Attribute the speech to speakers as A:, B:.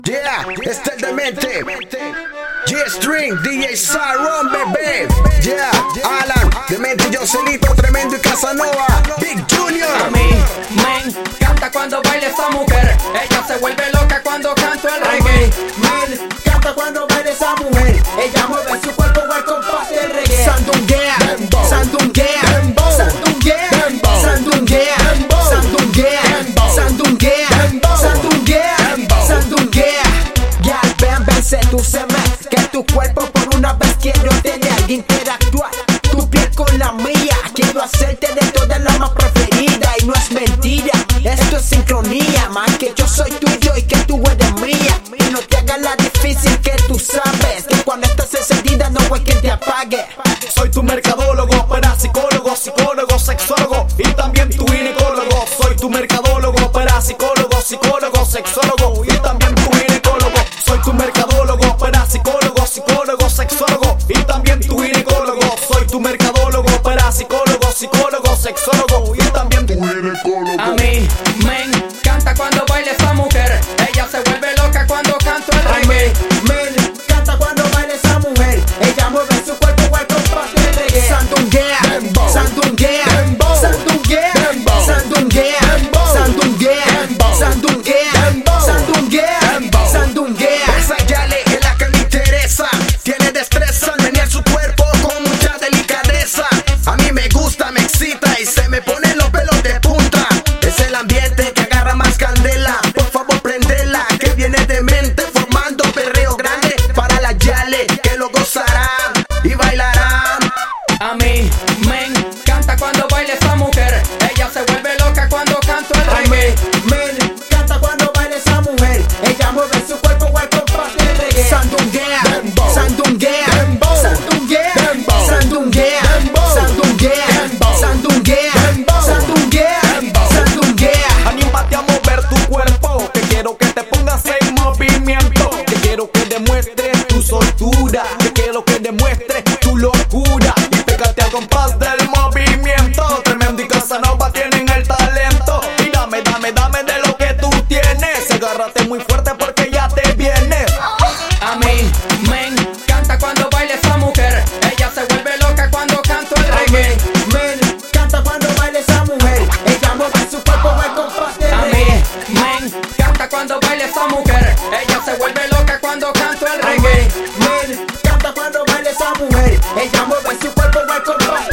A: Yeah, este es el demente. G-String, DJ Saron, bebé. Yeah, Alan, demente, Joselito, tremendo y Casanova. Big Junior.
B: A mí me encanta cuando baila esa mujer. Ella se vuelve loca cuando canto el reggae.
C: Me encanta cuando baila esa mujer. Ella mueve su cuerpo al compás del reggae. Sandunguea, sandunguea, sandunguea, sandunguea, sandunguea, sandunguea, sandunguea, sandunguea. Ya ven, sedúceme, que tu cuerpo por una vez quiero tener que interactuar. Tu piel con la mía, quiero hacerte de todas la más preferida. Y no es mentira, esto es sincronía. Más que yo soy tuyo y que tú eres mía. Y no te hagas la difícil, que tú sabes que cuando estás encendida no hay quien te apague.
D: Soy tu mercadólogo, parapsicólogo, psicólogo, sexólogo y también tu ginecólogo. Soy tu mercadólogo, parapsicólogo, psicólogo, sexólogo y también tu ginecólogo. Soy tu mercadólogo, parapsicólogo, psicólogo, sexólogo y también tu ginecólogo. Soy tu mercadólogo, parapsicólogo, psicólogo, sexólogo y también tu ginecólogo.
B: A mí me encanta cuando baila esa mujer. Ella se vuelve loca cuando canto el reggae.
C: Me encanta cuando baila esa mujer. Ella mueve su cuerpo al compás del reggae. Sandunguea, sandunguea, sandunguea, sandunguea, sandunguea, sandunguea, sandunguea, sandunguea.
A: Esa yale es la que me interesa. Tiene destreza al menear su cuerpo con mucha delicadeza. A mí me gusta, me excita y se me ponen los pelos de punta. Es el ambiente que agarra más candela. Por favor prendela, que viene de mente, formando perreo grande para la yale, que lo gozarán y bailarán.
B: A mí me encanta cuando baila esa mujer. Ella se vuelve loca cuando canto el reggae.
C: Me encanta cuando baila esa mujer. Ella mueve su cuerpo al compás del reggae. Sandunguea, sandunguea, sandunguea, sandunguea, sandunguea, sandunguea, sandunguea, sandunguea.
D: Anímate a mover tu cuerpo, que quiero que te pongas en movimiento. Que quiero que demuestres tu soltura, que quiero que demuestres tu locura. Y pégate al compás del movimiento. Tremendo y Casanova tienen el talento. Y dame de lo que tú tienes. Agárrate muy fuerte porque ya te viene.
B: A mí me encanta cuando baila esa mujer. Ella se vuelve loca cuando canto el reggae.
C: Me encanta cuando baila esa mujer. Ella mueve su cuerpo al compás del
B: A mí
C: reggae.
B: me encanta cuando baila esa mujer. Ella se vuelve loca cuando canto el reggae.
C: Me encanta cuando baila esa mujer. Ella mueve su cuerpo al compás